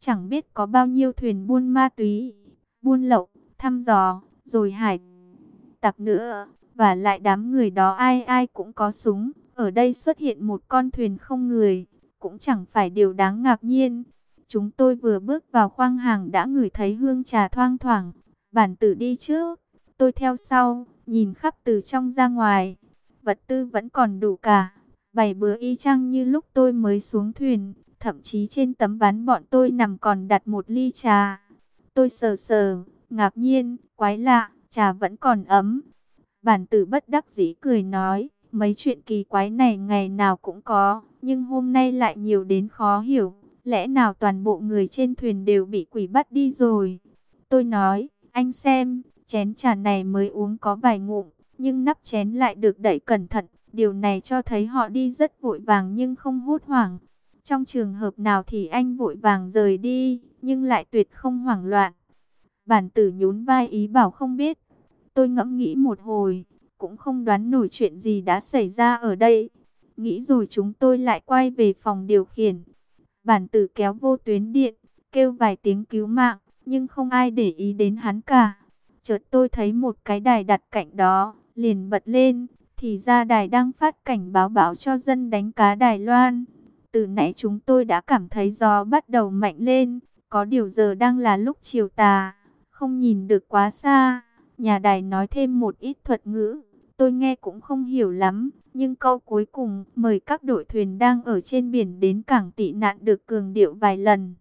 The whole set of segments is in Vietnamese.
chẳng biết có bao nhiêu thuyền buôn ma túy, buôn lậu, thăm dò, rồi hải tặc nữa. Và lại đám người đó ai ai cũng có súng. Ở đây xuất hiện một con thuyền không người, cũng chẳng phải điều đáng ngạc nhiên. Chúng tôi vừa bước vào khoang hàng đã ngửi thấy hương trà thoang thoảng. Bản tử đi trước, tôi theo sau, nhìn khắp từ trong ra ngoài. Vật tư vẫn còn đủ cả, bày bừa y chang như lúc tôi mới xuống thuyền. Thậm chí trên tấm ván bọn tôi nằm còn đặt một ly trà. Tôi sờ sờ, ngạc nhiên, quái lạ, trà vẫn còn ấm. Bản tử bất đắc dĩ cười nói, mấy chuyện kỳ quái này ngày nào cũng có, nhưng hôm nay lại nhiều đến khó hiểu. Lẽ nào toàn bộ người trên thuyền đều bị quỷ bắt đi rồi? Tôi nói, anh xem, chén trà này mới uống có vài ngụm, nhưng nắp chén lại được đậy cẩn thận. Điều này cho thấy họ đi rất vội vàng nhưng không hốt hoảng. Trong trường hợp nào thì anh vội vàng rời đi, nhưng lại tuyệt không hoảng loạn. Bản tử nhún vai ý bảo không biết. Tôi ngẫm nghĩ một hồi, cũng không đoán nổi chuyện gì đã xảy ra ở đây. Nghĩ rồi chúng tôi lại quay về phòng điều khiển. Bản tử kéo vô tuyến điện, kêu vài tiếng cứu mạng, nhưng không ai để ý đến hắn cả. Chợt tôi thấy một cái đài đặt cạnh đó, liền bật lên, thì ra đài đang phát cảnh báo bão cho dân đánh cá Đài Loan. Từ nãy chúng tôi đã cảm thấy gió bắt đầu mạnh lên, có điều giờ đang là lúc chiều tà, không nhìn được quá xa. Nhà đài nói thêm một ít thuật ngữ, tôi nghe cũng không hiểu lắm, nhưng câu cuối cùng mời các đội thuyền đang ở trên biển đến cảng tị nạn được cường điệu vài lần.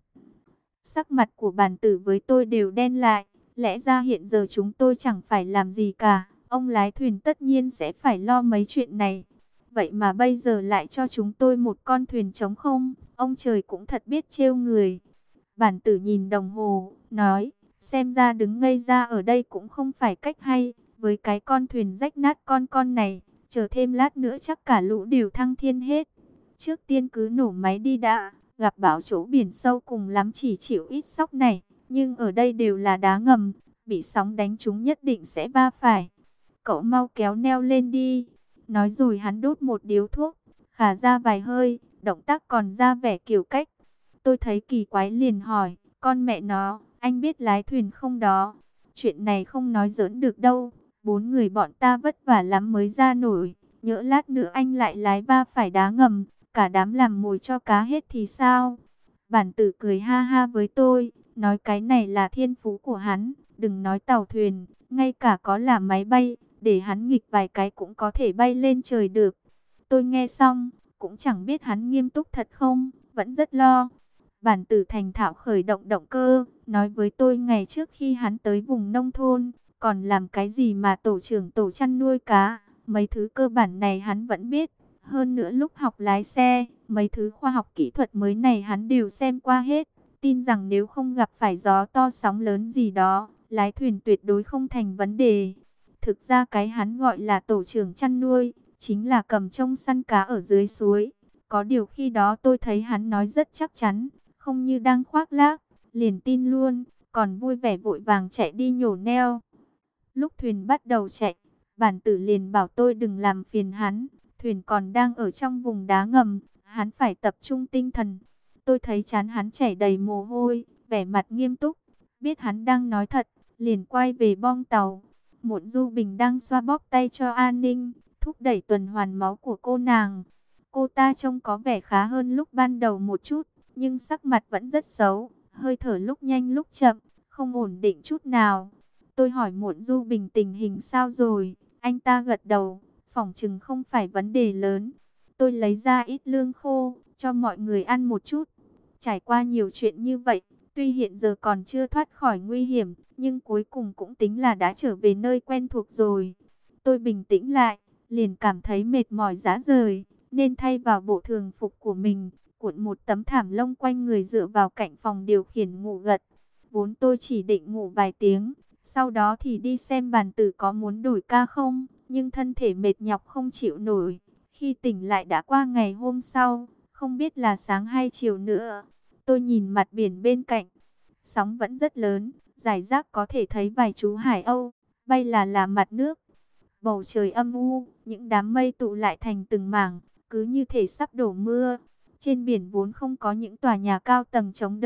Sắc mặt của bản tử với tôi đều đen lại, lẽ ra hiện giờ chúng tôi chẳng phải làm gì cả, ông lái thuyền tất nhiên sẽ phải lo mấy chuyện này. Vậy mà bây giờ lại cho chúng tôi một con thuyền trống không, ông trời cũng thật biết trêu người. Bản tử nhìn đồng hồ, nói, xem ra đứng ngây ra ở đây cũng không phải cách hay, với cái con thuyền rách nát con này, chờ thêm lát nữa chắc cả lũ đều thăng thiên hết. Trước tiên cứ nổ máy đi đã, gặp bão chỗ biển sâu cùng lắm chỉ chịu ít sóc này, nhưng ở đây đều là đá ngầm, bị sóng đánh chúng nhất định sẽ va phải. Cậu mau kéo neo lên đi. Nói rồi hắn đốt một điếu thuốc, khà ra vài hơi, động tác còn ra vẻ kiểu cách. Tôi thấy kỳ quái liền hỏi, con mẹ nó, anh biết lái thuyền không đó? Chuyện này không nói giỡn được đâu, 4 người bọn ta vất vả lắm mới ra nổi. Nhỡ lát nữa anh lại lái va phải đá ngầm, cả đám làm mồi cho cá hết thì sao? Bản tử cười ha ha với tôi, nói cái này là thiên phú của hắn, đừng nói tàu thuyền, ngay cả có là máy bay, để hắn nghịch vài cái cũng có thể bay lên trời được. Tôi nghe xong, cũng chẳng biết hắn nghiêm túc thật không, vẫn rất lo. Bản tử thành thạo khởi động động cơ, nói với tôi ngày trước khi hắn tới vùng nông thôn, còn làm cái gì mà tổ trưởng tổ chăn nuôi cá, mấy thứ cơ bản này hắn vẫn biết. Hơn nữa lúc học lái xe, mấy thứ khoa học kỹ thuật mới này hắn đều xem qua hết. Tin rằng nếu không gặp phải gió to sóng lớn gì đó, lái thuyền tuyệt đối không thành vấn đề. Thực ra cái hắn gọi là tổ trưởng chăn nuôi, chính là cầm trông săn cá ở dưới suối. Có điều khi đó tôi thấy hắn nói rất chắc chắn, không như đang khoác lác, liền tin luôn, còn vui vẻ vội vàng chạy đi nhổ neo. Lúc thuyền bắt đầu chạy, bản tử liền bảo tôi đừng làm phiền hắn, thuyền còn đang ở trong vùng đá ngầm, hắn phải tập trung tinh thần. Tôi thấy trán hắn chảy đầy mồ hôi, vẻ mặt nghiêm túc, biết hắn đang nói thật, liền quay về bong tàu. Muộn Du Bình đang xoa bóp tay cho An Ninh, thúc đẩy tuần hoàn máu của cô nàng. Cô ta trông có vẻ khá hơn lúc ban đầu một chút, nhưng sắc mặt vẫn rất xấu, hơi thở lúc nhanh lúc chậm, không ổn định chút nào. Tôi hỏi Muộn Du Bình tình hình sao rồi, anh ta gật đầu, phỏng chừng không phải vấn đề lớn. Tôi lấy ra ít lương khô, cho mọi người ăn một chút. Trải qua nhiều chuyện như vậy, tuy hiện giờ còn chưa thoát khỏi nguy hiểm, nhưng cuối cùng cũng tính là đã trở về nơi quen thuộc rồi. Tôi bình tĩnh lại, liền cảm thấy mệt mỏi rã rời, nên thay vào bộ thường phục của mình, cuộn một tấm thảm lông quanh người dựa vào cạnh phòng điều khiển ngủ gật. Vốn tôi chỉ định ngủ vài tiếng, sau đó thì đi xem bản tử có muốn đổi ca không, nhưng thân thể mệt nhọc không chịu nổi. Khi tỉnh lại đã qua ngày hôm sau, không biết là sáng hay chiều nữa. Tôi nhìn mặt biển bên cạnh, sóng vẫn rất lớn, rải rác có thể thấy vài chú hải âu bay là mặt nước. Bầu trời âm u, những đám mây tụ lại thành từng mảng, cứ như thể sắp đổ mưa. Trên biển vốn không có những tòa nhà cao tầng chống đỡ,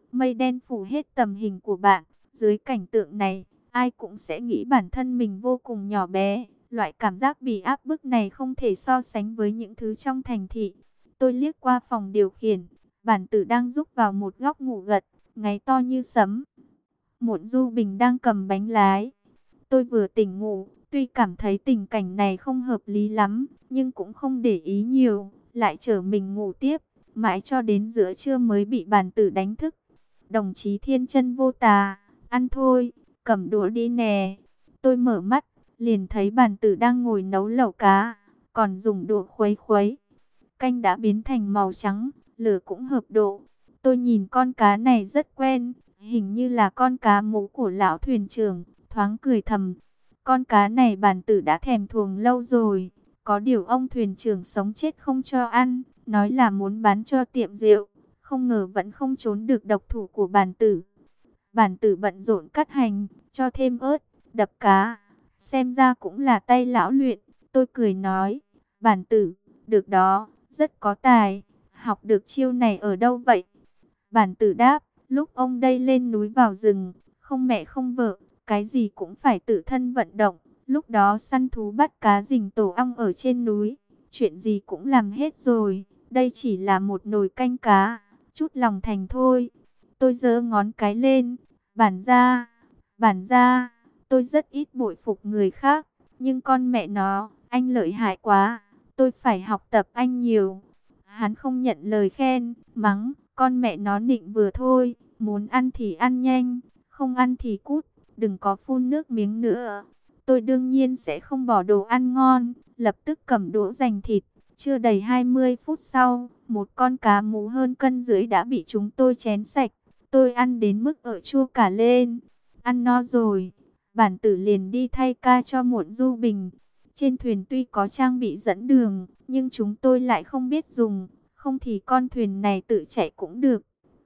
mây đen phủ hết tầm hình của bạn. Dưới cảnh tượng này, ai cũng sẽ nghĩ bản thân mình vô cùng nhỏ bé. Loại cảm giác bị áp bức này không thể so sánh với những thứ trong thành thị. Tôi liếc qua phòng điều khiển, bản tử đang rúc vào một góc ngủ gật, ngáy to như sấm. Muộn Du Bình đang cầm bánh lái. Tôi vừa tỉnh ngủ, tuy cảm thấy tình cảnh này không hợp lý lắm, nhưng cũng không để ý nhiều, lại chở mình ngủ tiếp, mãi cho đến giữa trưa mới bị bản tử đánh thức. Đồng chí Thiên Chân Vô Tà, ăn thôi, cầm đũa đi nè. Tôi mở mắt, liền thấy bản tử đang ngồi nấu lẩu cá, còn dùng đũa khuấy khuấy. Canh đã biến thành màu trắng, lửa cũng hợp độ. Tôi nhìn con cá này rất quen, hình như là con cá mú của lão thuyền trưởng, thoáng cười thầm. Con cá này bản tử đã thèm thuồng lâu rồi, có điều ông thuyền trưởng sống chết không cho ăn, nói là muốn bán cho tiệm rượu, không ngờ vẫn không trốn được độc thủ của bản tử. Bản tử bận rộn cắt hành, cho thêm ớt, đập cá, xem ra cũng là tay lão luyện. Tôi cười nói, bản tử, được đó, rất có tài, học được chiêu này ở đâu vậy? Bản tử đáp, lúc ông đây lên núi vào rừng, không mẹ không vợ, cái gì cũng phải tự thân vận động. Lúc đó săn thú bắt cá rình tổ ong ở trên núi, chuyện gì cũng làm hết rồi. Đây chỉ là một nồi canh cá, chút lòng thành thôi. Tôi giơ ngón cái lên, bản ra, tôi rất ít bội phục người khác, nhưng con mẹ nó, anh lợi hại quá, tôi phải học tập anh nhiều. Hắn không nhận lời khen, mắng, con mẹ nó nịnh vừa thôi, muốn ăn thì ăn nhanh, không ăn thì cút, đừng có phun nước miếng nữa. Tôi đương nhiên sẽ không bỏ đồ ăn ngon, lập tức cầm đũa giành thịt. Chưa đầy 20 phút sau, một con cá mú hơn cân rưỡi đã bị chúng tôi chén sạch. Tôi ăn đến mức ợ chua cả lên. Ăn no rồi, bản tử liền đi thay ca cho Muộn Du Bình. Trên thuyền tuy có trang bị dẫn đường, nhưng chúng tôi lại không biết dùng, không thì con thuyền này tự chạy cũng được.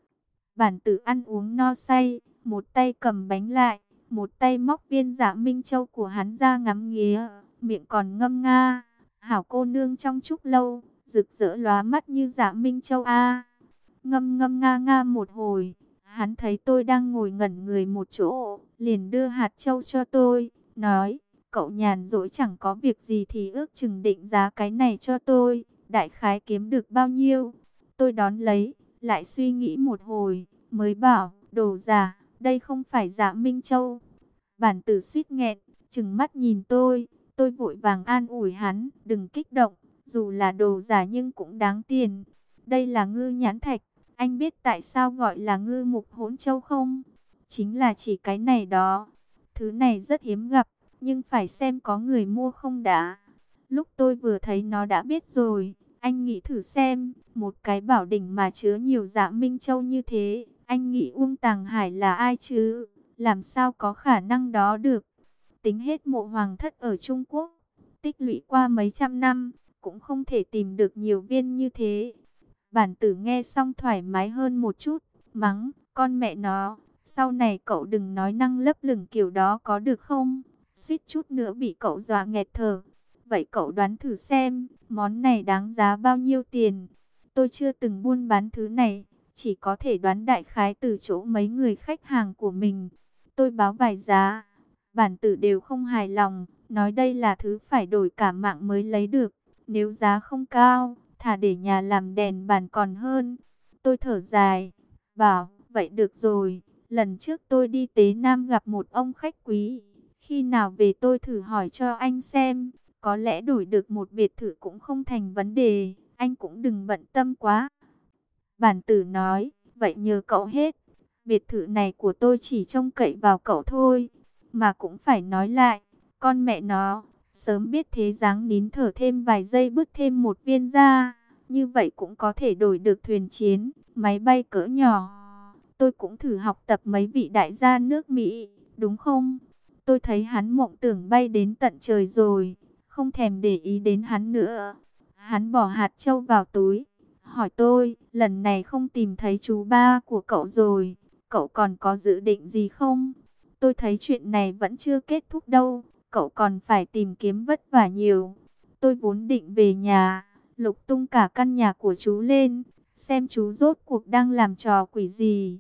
Bản tử ăn uống no say, một tay cầm bánh lại, một tay móc viên Dạ Minh Châu của hắn ra ngắm nghía, miệng còn ngâm nga, hảo cô nương trong trúc lâu, rực rỡ lóa mắt như Dạ Minh Châu a. Ngâm ngâm nga nga một hồi, hắn thấy tôi đang ngồi ngẩn người một chỗ, liền đưa hạt châu cho tôi, nói, cậu nhàn rỗi chẳng có việc gì thì ước chừng định giá cái này cho tôi, đại khái kiếm được bao nhiêu. Tôi đón lấy, lại suy nghĩ một hồi, mới bảo, đồ giả, đây không phải Dạ Minh Châu. Bản tử suýt nghẹn, trừng mắt nhìn tôi vội vàng an ủi hắn, đừng kích động, dù là đồ giả nhưng cũng đáng tiền. Đây là ngư nhãn thạch, anh biết tại sao gọi là ngư mục hỗn châu không? Chính là chỉ cái này đó. Thứ này rất hiếm gặp, nhưng phải xem có người mua không đã. Lúc tôi vừa thấy nó đã biết rồi, anh nghĩ thử xem, một cái bảo đỉnh mà chứa nhiều Dạ Minh Châu như thế, anh nghĩ Uông Tàng Hải là ai chứ? Làm sao có khả năng đó được? Tính hết mộ hoàng thất ở Trung Quốc, tích lũy qua mấy trăm năm, cũng không thể tìm được nhiều viên như thế. Bản tử nghe xong thoải mái hơn một chút, mắng, con mẹ nó, sau này cậu đừng nói năng lấp lửng kiểu đó có được không? Suýt chút nữa bị cậu dọa nghẹt thở. Vậy cậu đoán thử xem, món này đáng giá bao nhiêu tiền? Tôi chưa từng buôn bán thứ này, chỉ có thể đoán đại khái từ chỗ mấy người khách hàng của mình. Tôi báo vài giá, bản tử đều không hài lòng, nói đây là thứ phải đổi cả mạng mới lấy được. Nếu giá không cao, thà để nhà làm đèn bàn còn hơn. Tôi thở dài, bảo, vậy được rồi, lần trước tôi đi Tế Nam gặp một ông khách quý. Khi nào về tôi thử hỏi cho anh xem, có lẽ đổi được một biệt thự cũng không thành vấn đề, anh cũng đừng bận tâm quá. Bản tử nói, vậy nhờ cậu hết, biệt thự này của tôi chỉ trông cậy vào cậu thôi. Mà cũng phải nói lại, con mẹ nó, sớm biết thế dáng nín thở thêm vài giây bứt thêm một viên ra, như vậy cũng có thể đổi được thuyền chiến, máy bay cỡ nhỏ. Tôi cũng thử học tập mấy vị đại gia nước Mỹ, đúng không? Tôi thấy hắn mộng tưởng bay đến tận trời rồi, không thèm để ý đến hắn nữa. Hắn bỏ hạt châu vào túi, hỏi tôi, lần này không tìm thấy chú ba của cậu rồi, cậu còn có dự định gì không? Tôi thấy chuyện này vẫn chưa kết thúc đâu, cậu còn phải tìm kiếm vất vả nhiều. Tôi vốn định về nhà, lục tung cả căn nhà của chú lên, xem chú rốt cuộc đang làm trò quỷ gì.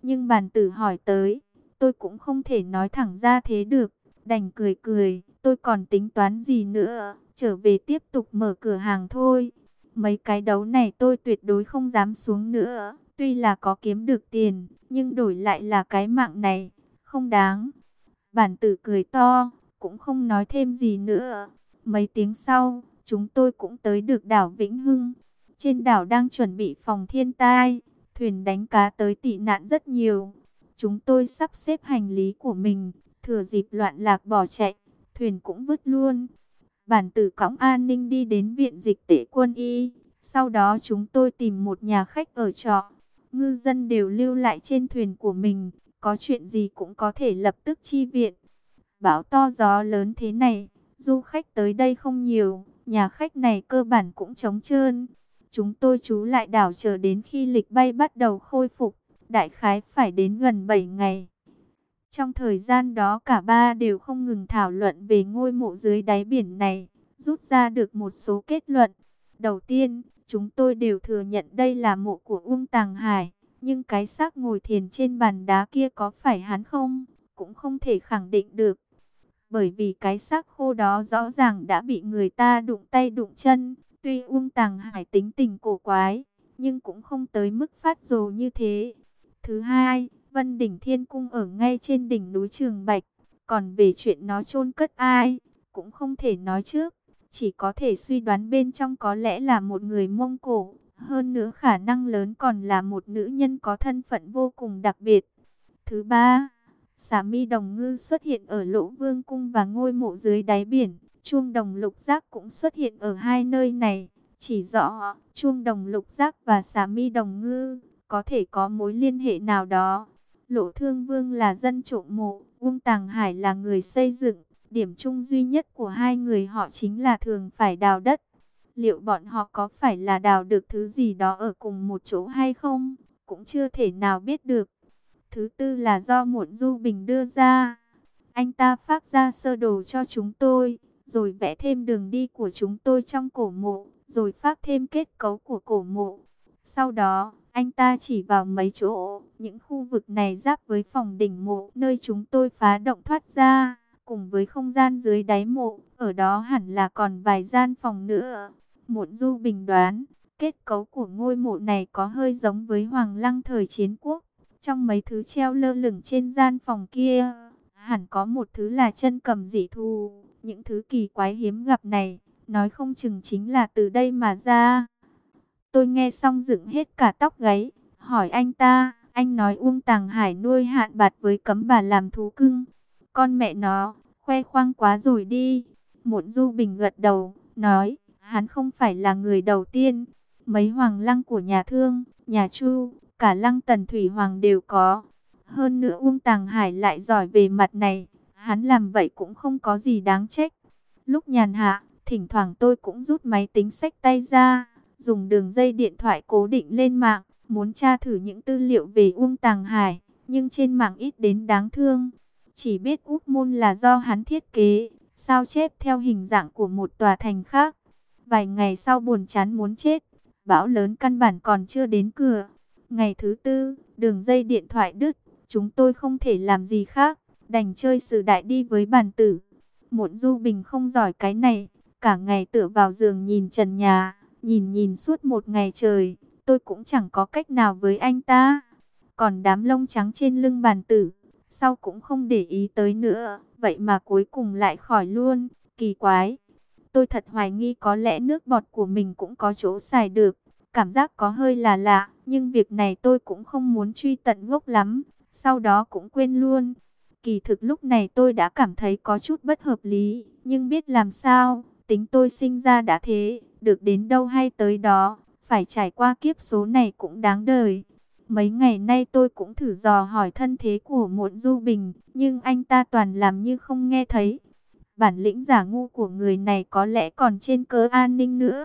Nhưng bản tử hỏi tới, tôi cũng không thể nói thẳng ra thế được, đành cười cười, tôi còn tính toán gì nữa, trở về tiếp tục mở cửa hàng thôi. Mấy cái đấu này tôi tuyệt đối không dám xuống nữa, tuy là có kiếm được tiền, nhưng đổi lại là cái mạng này, không đáng. Bản tử cười to, cũng không nói thêm gì nữa. Mấy tiếng sau, chúng tôi cũng tới được đảo Vĩnh Hưng. Trên đảo đang chuẩn bị phòng thiên tai, thuyền đánh cá tới tị nạn rất nhiều. Chúng tôi sắp xếp hành lý của mình, thừa dịp loạn lạc bỏ chạy, thuyền cũng vứt luôn. Bản tử cõng an ninh đi đến viện dịch tễ quân y. Sau đó chúng tôi tìm một nhà khách ở trọ. Ngư dân đều lưu lại trên thuyền của mình, có chuyện gì cũng có thể lập tức chi viện. Bão to gió lớn thế này, du khách tới đây không nhiều, nhà khách này cơ bản cũng trống trơn. Chúng tôi trú lại đảo chờ đến khi lịch bay bắt đầu khôi phục, đại khái phải đến gần 7 ngày. Trong thời gian đó cả ba đều không ngừng thảo luận về ngôi mộ dưới đáy biển này, rút ra được một số kết luận. Đầu tiên, chúng tôi đều thừa nhận đây là mộ của Uông Tàng Hải, nhưng cái xác ngồi thiền trên bàn đá kia có phải hắn không, cũng không thể khẳng định được. Bởi vì cái xác khô đó rõ ràng đã bị người ta đụng tay đụng chân, tuy Uông Tàng Hải tính tình cổ quái, nhưng cũng không tới mức phát rồ như thế. Thứ hai, Vân Đỉnh Thiên Cung ở ngay trên đỉnh núi Trường Bạch, còn về chuyện nó chôn cất ai, cũng không thể nói trước, chỉ có thể suy đoán bên trong có lẽ là một người Mông Cổ, hơn nữa khả năng lớn còn là một nữ nhân có thân phận vô cùng đặc biệt. Thứ ba, Xà Mi Đồng Ngư xuất hiện ở Lỗ Vương Cung và ngôi mộ dưới đáy biển, chuông đồng lục giác cũng xuất hiện ở hai nơi này, chỉ rõ chuông đồng lục giác và Xà Mi Đồng Ngư có thể có mối liên hệ nào đó. Lỗ Thương Vương là dân trộm mộ, Uông Tàng Hải là người xây dựng, điểm chung duy nhất của hai người họ chính là thường phải đào đất. Liệu bọn họ có phải là đào được thứ gì đó ở cùng một chỗ hay không, cũng chưa thể nào biết được. Thứ tư là do Muộn Du Bình đưa ra. Anh ta phác ra sơ đồ cho chúng tôi, rồi vẽ thêm đường đi của chúng tôi trong cổ mộ, rồi phác thêm kết cấu của cổ mộ. Sau đó, anh ta chỉ vào mấy chỗ, những khu vực này giáp với phòng đỉnh mộ nơi chúng tôi phá động thoát ra, cùng với không gian dưới đáy mộ, ở đó hẳn là còn vài gian phòng nữa. Muộn Du Bình đoán, kết cấu của ngôi mộ này có hơi giống với Hoàng Lăng thời Chiến Quốc. Trong mấy thứ treo lơ lửng trên gian phòng kia, hẳn có một thứ là chân cầm dị thù. Những thứ kỳ quái hiếm gặp này, nói không chừng chính là từ đây mà ra. Tôi nghe xong dựng hết cả tóc gáy, hỏi anh ta, anh nói Uông Tàng Hải nuôi hạn bạt với Cấm Bà làm thú cưng. Con mẹ nó, khoe khoang quá rồi đi. Muộn Du Bình gật đầu, nói, hắn không phải là người đầu tiên. Mấy hoàng lăng của nhà Thương, nhà Chu, cả lăng Tần Thủy Hoàng đều có. Hơn nữa Uông Tàng Hải lại giỏi về mặt này, hắn làm vậy cũng không có gì đáng trách. Lúc nhàn hạ, thỉnh thoảng tôi cũng rút máy tính xách tay ra, dùng đường dây điện thoại cố định lên mạng, muốn tra thử những tư liệu về Uông Tàng Hải, nhưng trên mạng ít đến đáng thương. Chỉ biết Úc Môn là do hắn thiết kế, sao chép theo hình dạng của một tòa thành khác. Vài ngày sau buồn chán muốn chết, bão lớn căn bản còn chưa đến cửa. Ngày thứ tư, đường dây điện thoại đứt, chúng tôi không thể làm gì khác, đành chơi sử đại đi với bản tử. Muộn Du Bình không giỏi cái này, cả ngày tựa vào giường nhìn trần nhà, nhìn suốt một ngày trời, tôi cũng chẳng có cách nào với anh ta. Còn đám lông trắng trên lưng bản tử, sau cũng không để ý tới nữa, vậy mà cuối cùng lại khỏi luôn, kỳ quái. Tôi thật hoài nghi có lẽ nước bọt của mình cũng có chỗ xài được, cảm giác có hơi là lạ, nhưng việc này tôi cũng không muốn truy tận gốc lắm, sau đó cũng quên luôn. Kỳ thực lúc này tôi đã cảm thấy có chút bất hợp lý, nhưng biết làm sao, tính tôi sinh ra đã thế, được đến đâu hay tới đó, phải trải qua kiếp số này cũng đáng đời. Mấy ngày nay tôi cũng thử dò hỏi thân thế của Muộn Du Bình, nhưng anh ta toàn làm như không nghe thấy. Bản lĩnh giả ngu của người này có lẽ còn trên cớ an ninh nữa.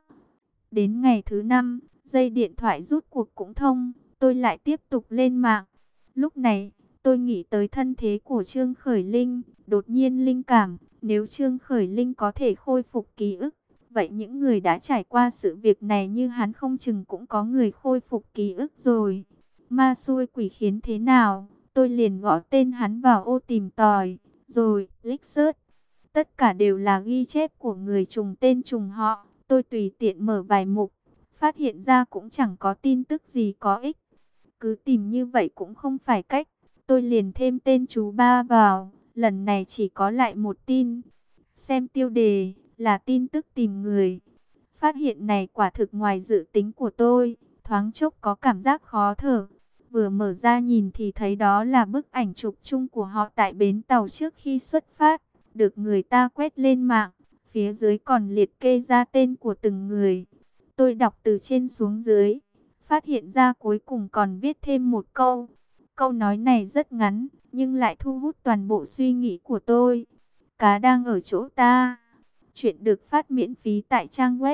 Đến ngày thứ 5, dây điện thoại rút cuộc cũng thông, tôi lại tiếp tục lên mạng. Lúc này, tôi nghĩ tới thân thế của Trương Khởi Linh, đột nhiên linh cảm, nếu Trương Khởi Linh có thể khôi phục ký ức, vậy những người đã trải qua sự việc này như hắn không chừng cũng có người khôi phục ký ức rồi. Ma xui quỷ khiến thế nào, tôi liền gõ tên hắn vào ô tìm tòi, rồi click search. Tất cả đều là ghi chép của người trùng tên trùng họ. Tôi tùy tiện mở vài mục, phát hiện ra cũng chẳng có tin tức gì có ích. Cứ tìm như vậy cũng không phải cách. Tôi liền thêm tên chú Ba vào, lần này chỉ có lại một tin. Xem tiêu đề là tin tức tìm người. Phát hiện này quả thực ngoài dự tính của tôi, thoáng chốc có cảm giác khó thở. Vừa mở ra nhìn thì thấy đó là bức ảnh chụp chung của họ tại bến tàu trước khi xuất phát, được người ta quét lên mạng. Phía dưới còn liệt kê ra tên của từng người. Tôi đọc từ trên xuống dưới, phát hiện ra cuối cùng còn viết thêm một câu. Câu nói này rất ngắn, nhưng lại thu hút toàn bộ suy nghĩ của tôi. Cá đang ở chỗ ta. Chuyện được phát miễn phí tại trang web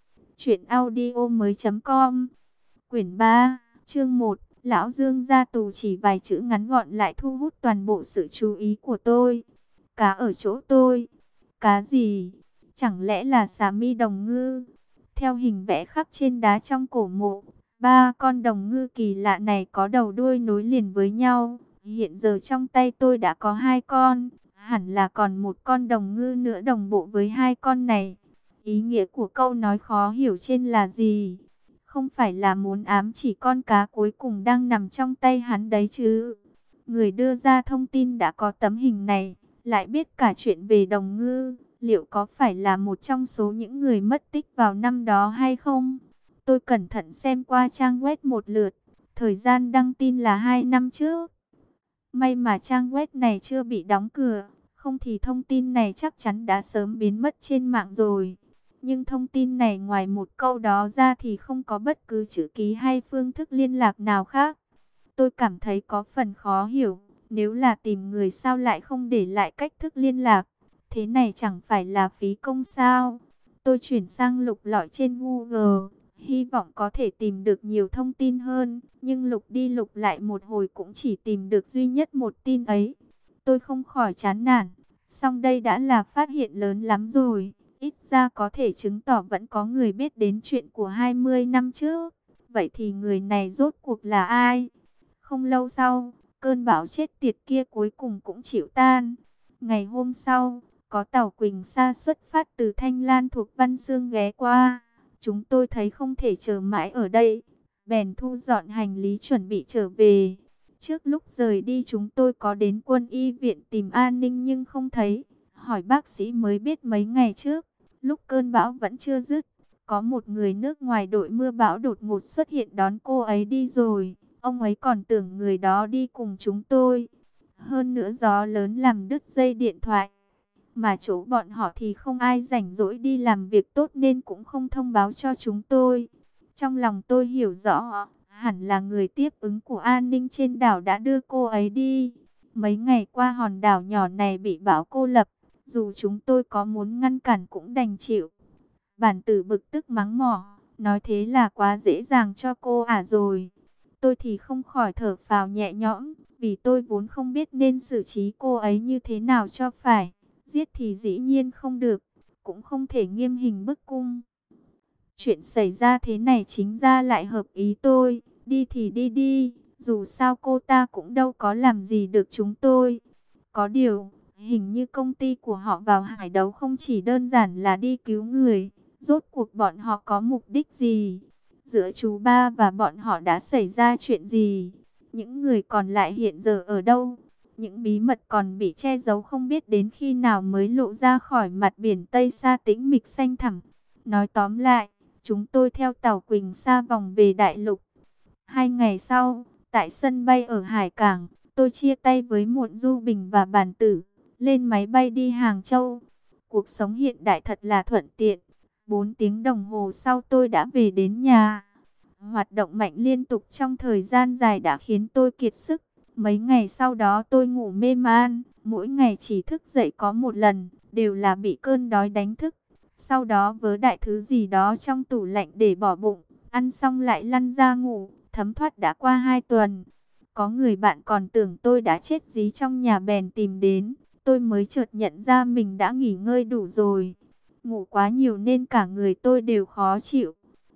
truyệnaudiomoi.com. Quyển 3, chương 1, Lão Dương ra tù, chỉ vài chữ ngắn gọn lại thu hút toàn bộ sự chú ý của tôi. Cá ở chỗ tôi. Cá gì? Chẳng lẽ là xà mi đồng ngư? Theo hình vẽ khắc trên đá trong cổ mộ, ba con đồng ngư kỳ lạ này có đầu đuôi nối liền với nhau. Hiện giờ trong tay tôi đã có 2 con, hẳn là còn một con đồng ngư nữa đồng bộ với 2 con này. Ý nghĩa của câu nói khó hiểu trên là gì? Không phải là muốn ám chỉ con cá cuối cùng đang nằm trong tay hắn đấy chứ? Người đưa ra thông tin đã có tấm hình này, lại biết cả chuyện về đồng ngư. Liệu có phải là một trong số những người mất tích vào năm đó hay không? Tôi cẩn thận xem qua trang web một lượt. Thời gian đăng tin là 2 năm trước. May mà trang web này chưa bị đóng cửa. Không thì thông tin này chắc chắn đã sớm biến mất trên mạng rồi. Nhưng thông tin này ngoài một câu đó ra thì không có bất cứ chữ ký hay phương thức liên lạc nào khác. Tôi cảm thấy có phần khó hiểu. Nếu là tìm người sao lại không để lại cách thức liên lạc? Thế này chẳng phải là phí công sao? Tôi chuyển sang lục lọi trên Google, hy vọng có thể tìm được nhiều thông tin hơn. Nhưng lục đi lục lại một hồi cũng chỉ tìm được duy nhất một tin ấy. Tôi không khỏi chán nản. Song đây đã là phát hiện lớn lắm rồi. Ít ra có thể chứng tỏ vẫn có người biết đến chuyện của 20 năm trước. Vậy thì người này rốt cuộc là ai? Không lâu sau, cơn bão chết tiệt kia cuối cùng cũng chịu tan. Ngày hôm sau, có tàu Quỳnh Sa xuất phát từ Thanh Lan thuộc Văn Xương ghé qua. Chúng tôi thấy không thể chờ mãi ở đây, bèn thu dọn hành lý chuẩn bị trở về. Trước lúc rời đi chúng tôi có đến quân y viện tìm An Ninh nhưng không thấy. Hỏi bác sĩ mới biết mấy ngày trước, lúc cơn bão vẫn chưa dứt, có một người nước ngoài đội mưa bão đột ngột xuất hiện đón cô ấy đi rồi. Ông ấy còn tưởng người đó đi cùng chúng tôi. Hơn nữa gió lớn làm đứt dây điện thoại. Mà chỗ bọn họ thì không ai rảnh rỗi đi làm việc tốt nên cũng không thông báo cho chúng tôi. Trong lòng tôi hiểu rõ, hẳn là người tiếp ứng của An Ninh trên đảo đã đưa cô ấy đi. Mấy ngày qua hòn đảo nhỏ này bị bão cô lập, dù chúng tôi có muốn ngăn cản cũng đành chịu. Bản tử bực tức mắng mỏ, nói thế là quá dễ dàng cho cô rồi. Tôi thì không khỏi thở phào nhẹ nhõm, vì tôi vốn không biết nên xử trí cô ấy như thế nào cho phải. Giết thì dĩ nhiên không được, cũng không thể nghiêm hình bức cung. Chuyện xảy ra thế này chính ra lại hợp ý tôi, đi thì đi đi, dù sao cô ta cũng đâu có làm gì được chúng tôi. Có điều, hình như công ty của họ vào hải đấu không chỉ đơn giản là đi cứu người, rốt cuộc bọn họ có mục đích gì? Giữa chú Ba và bọn họ đã xảy ra chuyện gì? Những người còn lại hiện giờ ở đâu? Những bí mật còn bị che giấu không biết đến khi nào mới lộ ra khỏi mặt biển Tây Sa tĩnh mịch xanh thẳm. Nói tóm lại, chúng tôi theo tàu Quỳnh Sa vòng về đại lục. 2 ngày sau, tại sân bay ở Hải Cảng, tôi chia tay với Muộn Du Bình và Bản Tử, lên máy bay đi Hàng Châu. Cuộc sống hiện đại thật là thuận tiện. 4 tiếng đồng hồ sau tôi đã về đến nhà. Hoạt động mạnh liên tục trong thời gian dài đã khiến tôi kiệt sức. Mấy ngày sau đó tôi ngủ mê man, mỗi ngày chỉ thức dậy có một lần, đều là bị cơn đói đánh thức. Sau đó vớ đại thứ gì đó trong tủ lạnh để bỏ bụng, ăn xong lại lăn ra ngủ, thấm thoát đã qua 2 tuần. Có người bạn còn tưởng tôi đã chết dí trong nhà bèn tìm đến, tôi mới chợt nhận ra mình đã nghỉ ngơi đủ rồi. Ngủ quá nhiều nên cả người tôi đều khó chịu.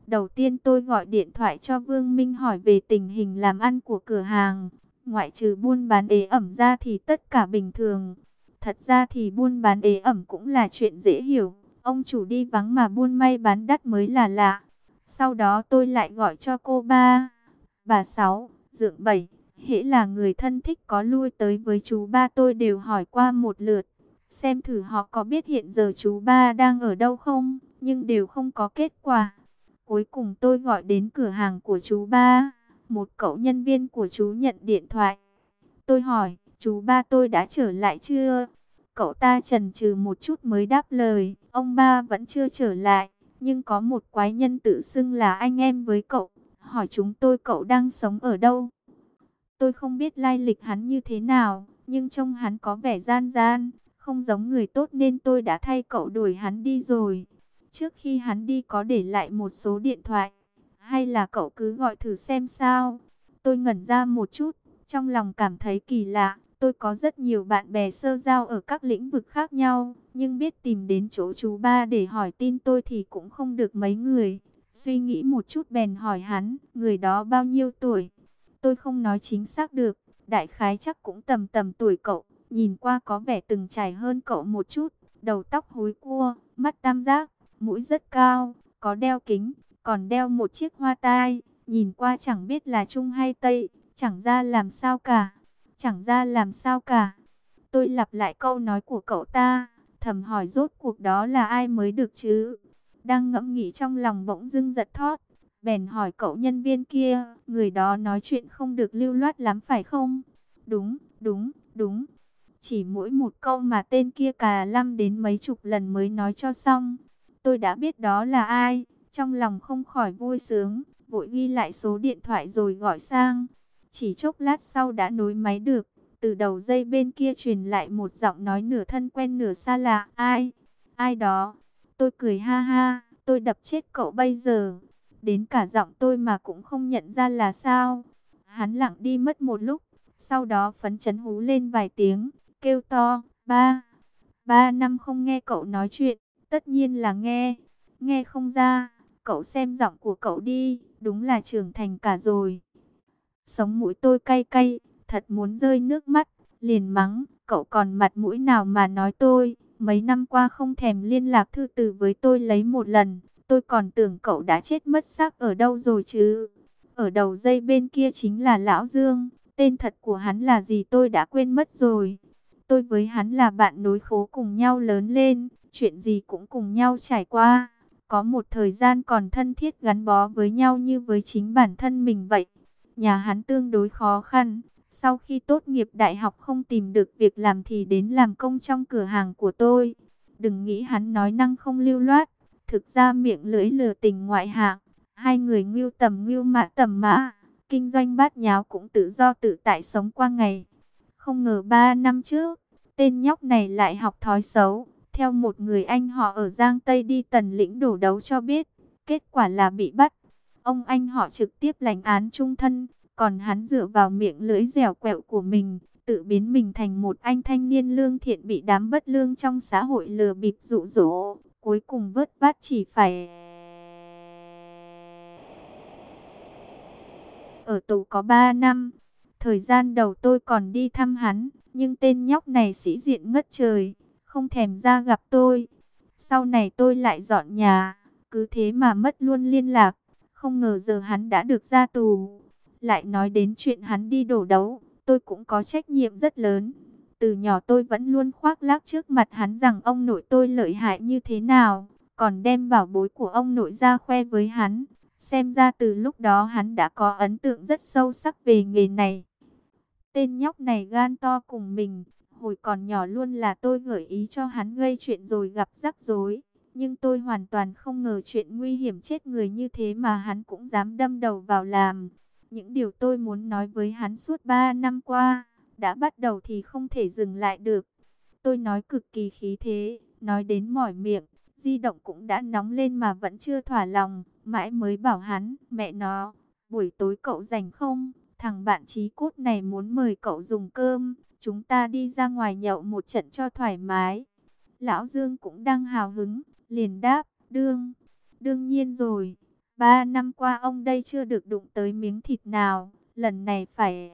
Đầu tiên tôi gọi điện thoại cho Vương Minh hỏi về tình hình làm ăn của cửa hàng. Ngoại trừ buôn bán ế ẩm ra thì tất cả bình thường. Thật ra thì buôn bán ế ẩm cũng là chuyện dễ hiểu. Ông chủ đi vắng mà buôn may bán đắt mới là lạ. Sau đó tôi lại gọi cho cô ba, bà sáu, dượng bảy. Hễ là người thân thích có lui tới với chú ba tôi đều hỏi qua một lượt. Xem thử họ có biết hiện giờ chú ba đang ở đâu không, nhưng đều không có kết quả. Cuối cùng tôi gọi đến cửa hàng của chú ba. Một cậu nhân viên của chú nhận điện thoại. Tôi hỏi, chú ba tôi đã trở lại chưa? Cậu ta chần chừ một chút mới đáp lời, ông ba vẫn chưa trở lại. Nhưng có một quái nhân tự xưng là anh em với cậu, hỏi chúng tôi cậu đang sống ở đâu. Tôi không biết lai lịch hắn như thế nào, nhưng trông hắn có vẻ gian gian, không giống người tốt nên tôi đã thay cậu đuổi hắn đi rồi. Trước khi hắn đi có để lại một số điện thoại, hay là cậu cứ gọi thử xem sao? Tôi ngẩn ra một chút, trong lòng cảm thấy kỳ lạ. Tôi có rất nhiều bạn bè sơ giao ở các lĩnh vực khác nhau, nhưng biết tìm đến chỗ chú ba để hỏi tin tôi thì cũng không được mấy người. Suy nghĩ một chút bèn hỏi hắn, người đó bao nhiêu tuổi? Tôi không nói chính xác được, đại khái chắc cũng tầm tầm tuổi cậu, nhìn qua có vẻ từng trải hơn cậu một chút, đầu tóc húi cua, mắt tam giác, mũi rất cao, có đeo kính, còn đeo một chiếc hoa tai, nhìn qua chẳng biết là Trung hay Tây, chẳng ra làm sao cả, chẳng ra làm sao cả. Tôi lặp lại câu nói của cậu ta, thầm hỏi rốt cuộc đó là ai mới được chứ. Đang ngẫm nghĩ trong lòng bỗng dưng giật thót, bèn hỏi cậu nhân viên kia, người đó nói chuyện không được lưu loát lắm phải không? Đúng, đúng, đúng. Chỉ mỗi một câu mà tên kia cà lăm đến mấy chục lần mới nói cho xong. Tôi đã biết đó là ai, trong lòng không khỏi vui sướng, vội ghi lại số điện thoại rồi gọi sang. Chỉ chốc lát sau đã nối máy được, từ đầu dây bên kia truyền lại một giọng nói nửa thân quen nửa xa lạ. Ai? Ai đó? Tôi cười ha ha, tôi đập chết cậu bây giờ. Đến cả giọng tôi mà cũng không nhận ra là sao. Hắn lặng đi mất một lúc, sau đó phấn chấn hú lên vài tiếng, kêu to, ba. 3 năm không nghe cậu nói chuyện, tất nhiên là nghe. Nghe không ra, cậu xem giọng của cậu đi, đúng là trưởng thành cả rồi. Sống mũi tôi cay cay, thật muốn rơi nước mắt, liền mắng, cậu còn mặt mũi nào mà nói tôi, mấy năm qua không thèm liên lạc thư từ với tôi lấy một lần, tôi còn tưởng cậu đã chết mất xác ở đâu rồi chứ. Ở đầu dây bên kia chính là Lão Dương, tên thật của hắn là gì tôi đã quên mất rồi. Tôi với hắn là bạn nối khố cùng nhau lớn lên, chuyện gì cũng cùng nhau trải qua, có một thời gian còn thân thiết gắn bó với nhau như với chính bản thân mình vậy. Nhà hắn tương đối khó khăn, sau khi tốt nghiệp đại học không tìm được việc làm thì đến làm công trong cửa hàng của tôi. Đừng nghĩ hắn nói năng không lưu loát, thực ra miệng lưỡi lừa tình ngoại hạng. Hai người ngưu mã tầm mã, kinh doanh bát nháo cũng tự do tự tại sống qua ngày. Không ngờ 3 năm trước, tên nhóc này lại học thói xấu, theo một người anh họ ở Giang Tây đi Tần Lĩnh đổ đấu cho biết, kết quả là bị bắt. Ông anh họ trực tiếp lãnh án chung thân, còn hắn dựa vào miệng lưỡi dẻo quẹo của mình, tự biến mình thành một anh thanh niên lương thiện bị đám bất lương trong xã hội lừa bịp dụ dỗ, cuối cùng vớt vát chỉ phải ở tù có 3 năm. Thời gian đầu tôi còn đi thăm hắn, nhưng tên nhóc này sĩ diện ngất trời, không thèm ra gặp tôi. Sau này tôi lại dọn nhà, cứ thế mà mất luôn liên lạc. Không ngờ giờ hắn đã được ra tù. Lại nói đến chuyện hắn đi đổ đấu, tôi cũng có trách nhiệm rất lớn. Từ nhỏ tôi vẫn luôn khoác lác trước mặt hắn rằng ông nội tôi lợi hại như thế nào, còn đem bảo bối của ông nội ra khoe với hắn. Xem ra từ lúc đó hắn đã có ấn tượng rất sâu sắc về nghề này. Tên nhóc này gan to cùng mình, hồi còn nhỏ luôn là tôi gợi ý cho hắn gây chuyện rồi gặp rắc rối. Nhưng tôi hoàn toàn không ngờ chuyện nguy hiểm chết người như thế mà hắn cũng dám đâm đầu vào làm. Những điều tôi muốn nói với hắn suốt 3 năm qua, đã bắt đầu thì không thể dừng lại được. Tôi nói cực kỳ khí thế, nói đến mỏi miệng, di động cũng đã nóng lên mà vẫn chưa thỏa lòng. Mãi mới bảo hắn, mẹ nó, buổi tối cậu rảnh không? Thằng bạn chí cốt này muốn mời cậu dùng cơm, chúng ta đi ra ngoài nhậu một trận cho thoải mái. Lão Dương cũng đang hào hứng, liền đáp, đương nhiên rồi, 3 năm qua ông đây chưa được đụng tới miếng thịt nào, lần này phải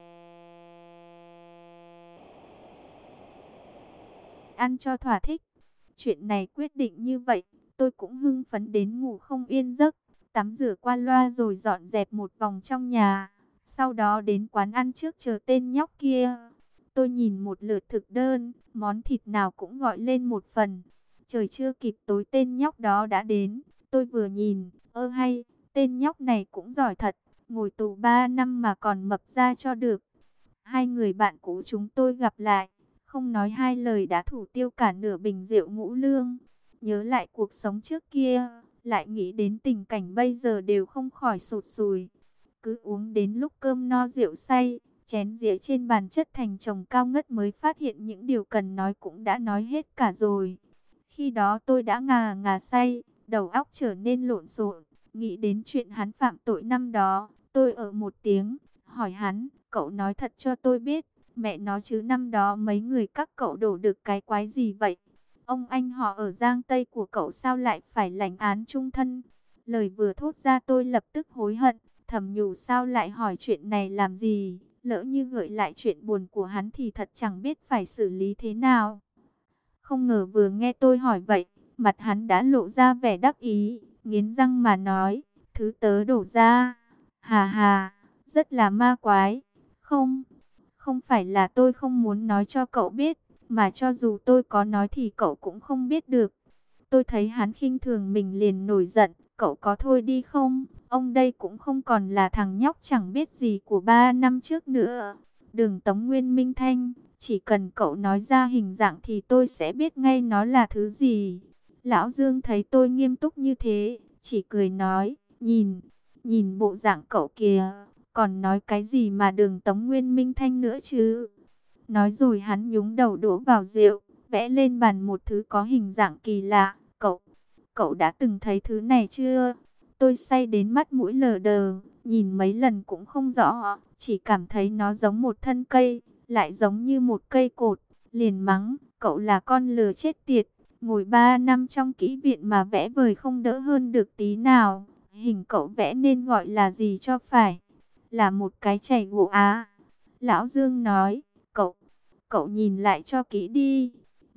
ăn cho thỏa thích. Chuyện này quyết định như vậy, tôi cũng hưng phấn đến ngủ không yên giấc. Tắm rửa qua loa rồi dọn dẹp một vòng trong nhà. Sau đó đến quán ăn trước chờ tên nhóc kia. Tôi nhìn một lượt thực đơn, món thịt nào cũng gọi lên một phần. Trời chưa kịp tối tên nhóc đó đã đến. Tôi vừa nhìn, hay, tên nhóc này cũng giỏi thật. Ngồi tù 3 năm mà còn mập ra cho được. Hai người bạn cũ chúng tôi gặp lại. Không nói hai lời đã thủ tiêu cả nửa bình rượu ngũ lương. Nhớ lại cuộc sống trước kia, lại nghĩ đến tình cảnh bây giờ đều không khỏi sụt sùi. Cứ uống đến lúc cơm no rượu say, chén dĩa trên bàn chất thành chồng cao ngất mới phát hiện những điều cần nói cũng đã nói hết cả rồi. Khi đó tôi đã ngà ngà say, đầu óc trở nên lộn xộn, nghĩ đến chuyện hắn phạm tội năm đó. Tôi ở một tiếng, hỏi hắn, cậu nói thật cho tôi biết. Mẹ nói chứ năm đó mấy người các cậu đổ được cái quái gì vậy? Ông anh họ ở Giang Tây của cậu sao lại phải lãnh án chung thân? Lời vừa thốt ra tôi lập tức hối hận, thầm nhủ sao lại hỏi chuyện này làm gì? Lỡ như gợi lại chuyện buồn của hắn thì thật chẳng biết phải xử lý thế nào. Không ngờ vừa nghe tôi hỏi vậy, mặt hắn đã lộ ra vẻ đắc ý, nghiến răng mà nói, thứ tớ đổ ra. Hà hà, rất là ma quái. Không phải là tôi không muốn nói cho cậu biết, mà cho dù tôi có nói thì cậu cũng không biết được. Tôi thấy hắn khinh thường mình liền nổi giận, cậu có thôi đi không? Ông đây cũng không còn là thằng nhóc chẳng biết gì của 3 năm trước nữa. Đường Tống Nguyên Minh Thanh, chỉ cần cậu nói ra hình dạng thì tôi sẽ biết ngay nó là thứ gì. Lão Dương thấy tôi nghiêm túc như thế, chỉ cười nói, nhìn bộ dạng cậu kìa. Còn nói cái gì mà Đường Tống Nguyên Minh Thanh nữa chứ? Nói rồi hắn nhúng đầu đũa vào rượu, vẽ lên bàn một thứ có hình dạng kỳ lạ. Cậu đã từng thấy thứ này chưa? Tôi say đến mắt mũi lờ đờ, nhìn mấy lần cũng không rõ, chỉ cảm thấy nó giống một thân cây, lại giống như một cây cột. Liền mắng, cậu là con lừa chết tiệt, ngồi 3 năm trong kỹ viện mà vẽ vời không đỡ hơn được tí nào. Hình cậu vẽ nên gọi là gì cho phải? Là một cái chày gỗ á. Lão Dương nói, cậu nhìn lại cho kỹ đi.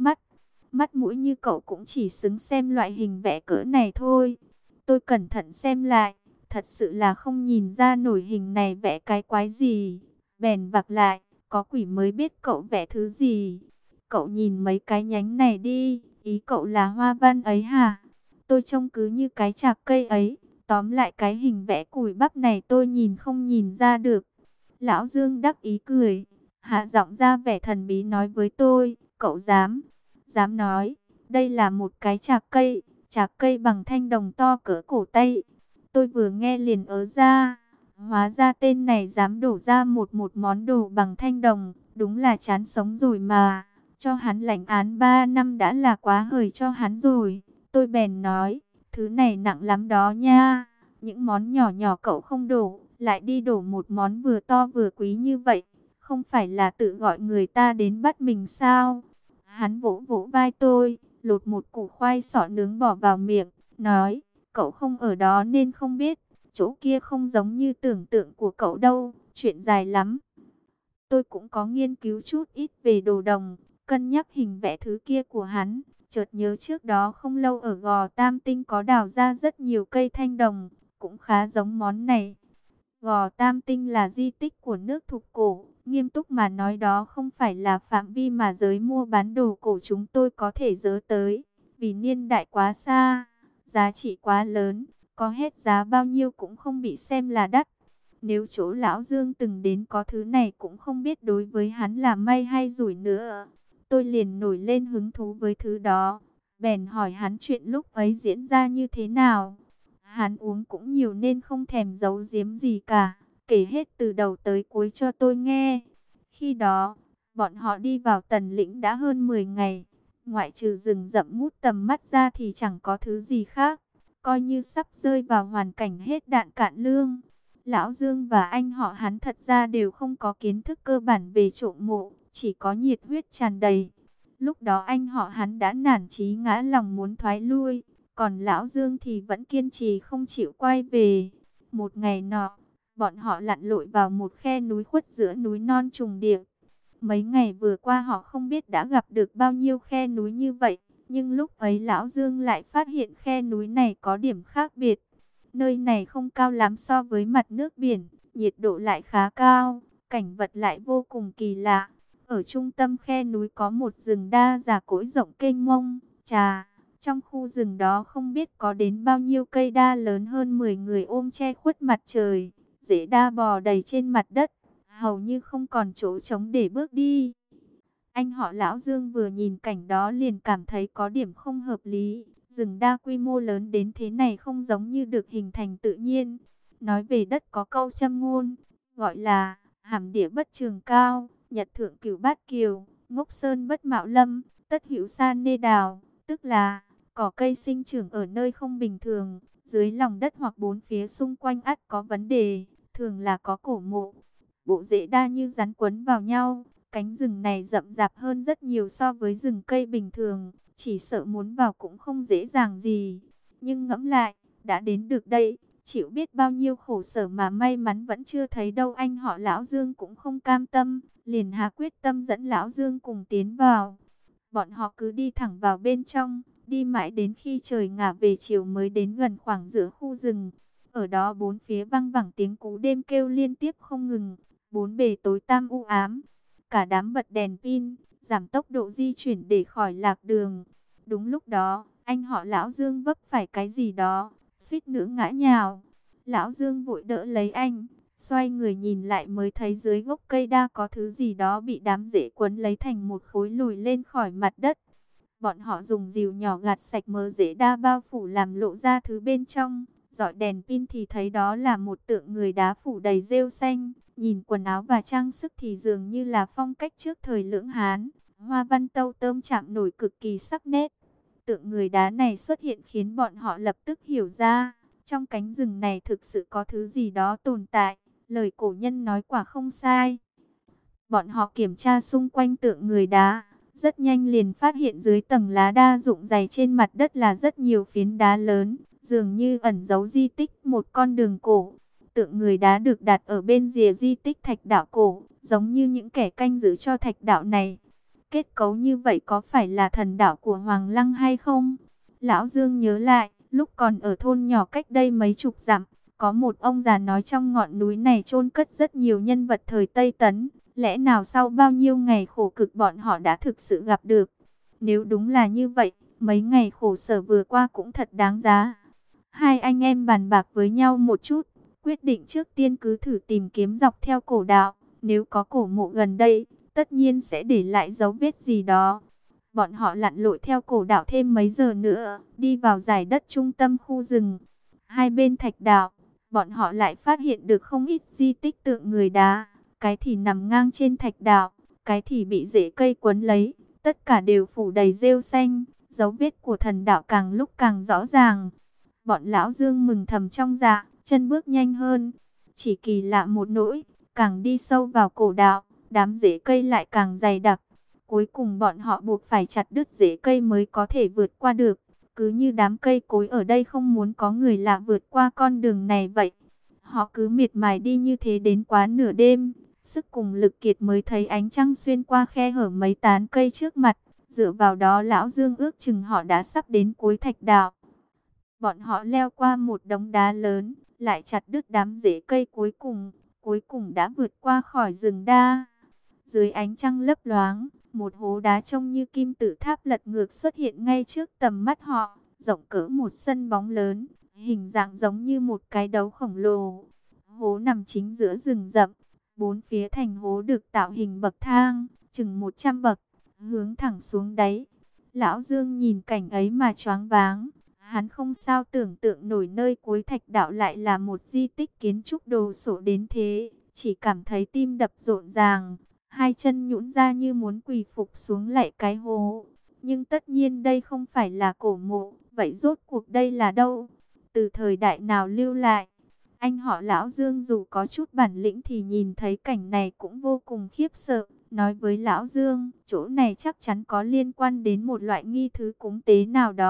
Mắt mũi như cậu cũng chỉ xứng xem loại hình vẽ cỡ này thôi. Tôi cẩn thận xem lại, thật sự là không nhìn ra nổi hình này vẽ cái quái gì. Bèn vặc lại, có quỷ mới biết cậu vẽ thứ gì. Cậu nhìn mấy cái nhánh này đi, ý cậu là hoa văn ấy hả? Tôi trông cứ như cái chạc cây ấy. Tóm lại cái hình vẽ cùi bắp này tôi nhìn không nhìn ra được. Lão Dương đắc ý cười, hạ giọng ra vẻ thần bí nói với tôi, cậu dám nói, đây là một cái chạc cây bằng thanh đồng to cỡ cổ tay. Tôi vừa nghe liền ớ ra, hóa ra tên này dám đổ ra một món đồ bằng thanh đồng, đúng là chán sống rồi mà. Cho hắn lãnh án 3 năm đã là quá hời cho hắn rồi. Tôi bèn nói, thứ này nặng lắm đó nha. Những món nhỏ nhỏ cậu không đổ, lại đi đổ một món vừa to vừa quý như vậy. Không phải là tự gọi người ta đến bắt mình sao? Hắn vỗ vỗ vai tôi, lột một củ khoai sọ nướng bỏ vào miệng, nói, cậu không ở đó nên không biết. Chỗ kia không giống như tưởng tượng của cậu đâu, chuyện dài lắm. Tôi cũng có nghiên cứu chút ít về đồ đồng, cân nhắc hình vẽ thứ kia của hắn. Chợt nhớ trước đó không lâu ở Gò Tam Tinh có đào ra rất nhiều cây thanh đồng, cũng khá giống món này. Gò Tam Tinh là di tích của nước Thục cổ, nghiêm túc mà nói đó không phải là phạm vi mà giới mua bán đồ cổ chúng tôi có thể dớ tới. Vì niên đại quá xa, giá trị quá lớn, có hết giá bao nhiêu cũng không bị xem là đắt. Nếu chỗ Lão Dương từng đến có thứ này cũng không biết đối với hắn là may hay rủi nữa. Tôi liền nổi lên hứng thú với thứ đó, bèn hỏi hắn chuyện lúc ấy diễn ra như thế nào. Hắn uống cũng nhiều nên không thèm giấu giếm gì cả, kể hết từ đầu tới cuối cho tôi nghe. Khi đó, bọn họ đi vào Tần Lĩnh đã hơn 10 ngày, ngoại trừ rừng rậm ngút tầm mắt ra thì chẳng có thứ gì khác, coi như sắp rơi vào hoàn cảnh hết đạn cạn lương. Lão Dương và anh họ hắn thật ra đều không có kiến thức cơ bản về trộm mộ, chỉ có nhiệt huyết tràn đầy. Lúc đó anh họ hắn đã nản chí ngã lòng muốn thoái lui, Còn Lão Dương thì vẫn kiên trì không chịu quay về. Một ngày nọ, bọn họ lặn lội vào một khe núi khuất giữa núi non trùng điệp. Mấy ngày vừa qua họ không biết đã gặp được bao nhiêu khe núi như vậy. Nhưng lúc ấy Lão Dương lại phát hiện khe núi này có điểm khác biệt. Nơi này không cao lắm so với mặt nước biển, nhiệt độ lại khá cao, cảnh vật lại vô cùng kỳ lạ. Ở trung tâm khe núi có một rừng đa già cỗi rộng mênh mông, trong khu rừng đó không biết có đến bao nhiêu cây đa lớn hơn 10 người ôm che khuất mặt trời, rễ đa bò đầy trên mặt đất, hầu như không còn chỗ trống để bước đi. Anh họ Lão Dương vừa nhìn cảnh đó liền cảm thấy có điểm không hợp lý. Rừng đa quy mô lớn đến thế này không giống như được hình thành tự nhiên. Nói về đất có câu châm ngôn, gọi là hàm địa bất trường cao, nhật thượng cửu bát kiều, ngốc sơn bất mạo lâm, tất hữu san nê đào. Tức là cỏ cây sinh trưởng ở nơi không bình thường, dưới lòng đất hoặc bốn phía xung quanh ắt có vấn đề, thường là có cổ mộ. Bộ rễ đa như rắn quấn vào nhau. Cánh rừng này rậm rạp hơn rất nhiều so với rừng cây bình thường, chỉ sợ muốn vào cũng không dễ dàng gì. Nhưng ngẫm lại, đã đến được đây, chịu biết bao nhiêu khổ sở mà may mắn vẫn chưa thấy đâu. Anh họ Lão Dương cũng không cam tâm, liền hạ quyết tâm dẫn Lão Dương cùng tiến vào. Bọn họ cứ đi thẳng vào bên trong, đi mãi đến khi trời ngả về chiều mới đến gần khoảng giữa khu rừng. Ở đó bốn phía văng vẳng tiếng cú đêm kêu liên tiếp không ngừng, bốn bề tối tăm u ám. Cả đám bật đèn pin, giảm tốc độ di chuyển để khỏi lạc đường. Đúng lúc đó, anh họ Lão Dương vấp phải cái gì đó, suýt nữa ngã nhào. Lão Dương vội đỡ lấy anh, xoay người nhìn lại mới thấy dưới gốc cây đa có thứ gì đó bị đám rễ quấn lấy thành một khối lùi lên khỏi mặt đất. Bọn họ dùng dìu nhỏ gạt sạch mớ rễ đa bao phủ làm lộ ra thứ bên trong. Dọi đèn pin thì thấy đó là một tượng người đá phủ đầy rêu xanh. Nhìn quần áo và trang sức thì dường như là phong cách trước thời Lưỡng Hán. Hoa văn tâu tôm chạm nổi cực kỳ sắc nét. Tượng người đá này xuất hiện khiến bọn họ lập tức hiểu ra. Trong cánh rừng này thực sự có thứ gì đó tồn tại. Lời cổ nhân nói quả không sai. Bọn họ kiểm tra xung quanh tượng người đá. Rất nhanh liền phát hiện dưới tầng lá đa dụng dày trên mặt đất là rất nhiều phiến đá lớn. Dường như ẩn giấu di tích một con đường cổ. Tượng người đá được đặt ở bên rìa di tích thạch đạo cổ, giống như những kẻ canh giữ cho thạch đạo này. Kết cấu như vậy có phải là thần đạo của Hoàng Lăng hay không? Lão Dương nhớ lại, lúc còn ở thôn nhỏ cách đây mấy chục dặm, có một ông già nói trong ngọn núi này chôn cất rất nhiều nhân vật thời Tây Tấn. Lẽ nào sau bao nhiêu ngày khổ cực bọn họ đã thực sự gặp được? Nếu đúng là như vậy, mấy ngày khổ sở vừa qua cũng thật đáng giá. Hai anh em bàn bạc với nhau một chút, quyết định trước tiên cứ thử tìm kiếm dọc theo cổ đạo. Nếu có cổ mộ gần đây, tất nhiên sẽ để lại dấu vết gì đó. Bọn họ lặn lội theo cổ đạo thêm mấy giờ nữa, đi vào dải đất trung tâm khu rừng. Hai bên thạch đạo, bọn họ lại phát hiện được không ít di tích tượng người đá. Cái thì nằm ngang trên thạch đạo, cái thì bị rễ cây quấn lấy. Tất cả đều phủ đầy rêu xanh, dấu vết của thần đạo càng lúc càng rõ ràng. Bọn Lão Dương mừng thầm trong dạ, chân bước nhanh hơn. Chỉ kỳ lạ một nỗi, càng đi sâu vào cổ đạo, đám rễ cây lại càng dày đặc. Cuối cùng bọn họ buộc phải chặt đứt rễ cây mới có thể vượt qua được. Cứ như đám cây cối ở đây không muốn có người lạ vượt qua con đường này vậy. Họ cứ miệt mài đi như thế đến quá nửa đêm. Sức cùng lực kiệt mới thấy ánh trăng xuyên qua khe hở mấy tán cây trước mặt. Dựa vào đó Lão Dương ước chừng họ đã sắp đến cuối thạch đạo. Bọn họ leo qua một đống đá lớn, lại chặt đứt đám rễ cây cuối cùng đã vượt qua khỏi rừng đa. Dưới ánh trăng lấp loáng, một hố đá trông như kim tự tháp lật ngược xuất hiện ngay trước tầm mắt họ, rộng cỡ một sân bóng lớn, hình dạng giống như một cái đấu khổng lồ. Hố nằm chính giữa rừng rậm, bốn phía thành hố được tạo hình bậc thang, chừng 100 bậc, hướng thẳng xuống đáy. Lão Dương nhìn cảnh ấy mà choáng váng. Hắn không sao tưởng tượng nổi nơi cuối thạch đạo lại là một di tích kiến trúc đồ sộ đến thế, chỉ cảm thấy tim đập rộn ràng, hai chân nhũn ra như muốn quỳ phục xuống lạy cái hố. Nhưng tất nhiên đây không phải là cổ mộ, vậy rốt cuộc đây là đâu? Từ thời đại nào lưu lại? Anh họ Lão Dương dù có chút bản lĩnh thì nhìn thấy cảnh này cũng vô cùng khiếp sợ, nói với Lão Dương, chỗ này chắc chắn có liên quan đến một loại nghi thứ cúng tế nào đó.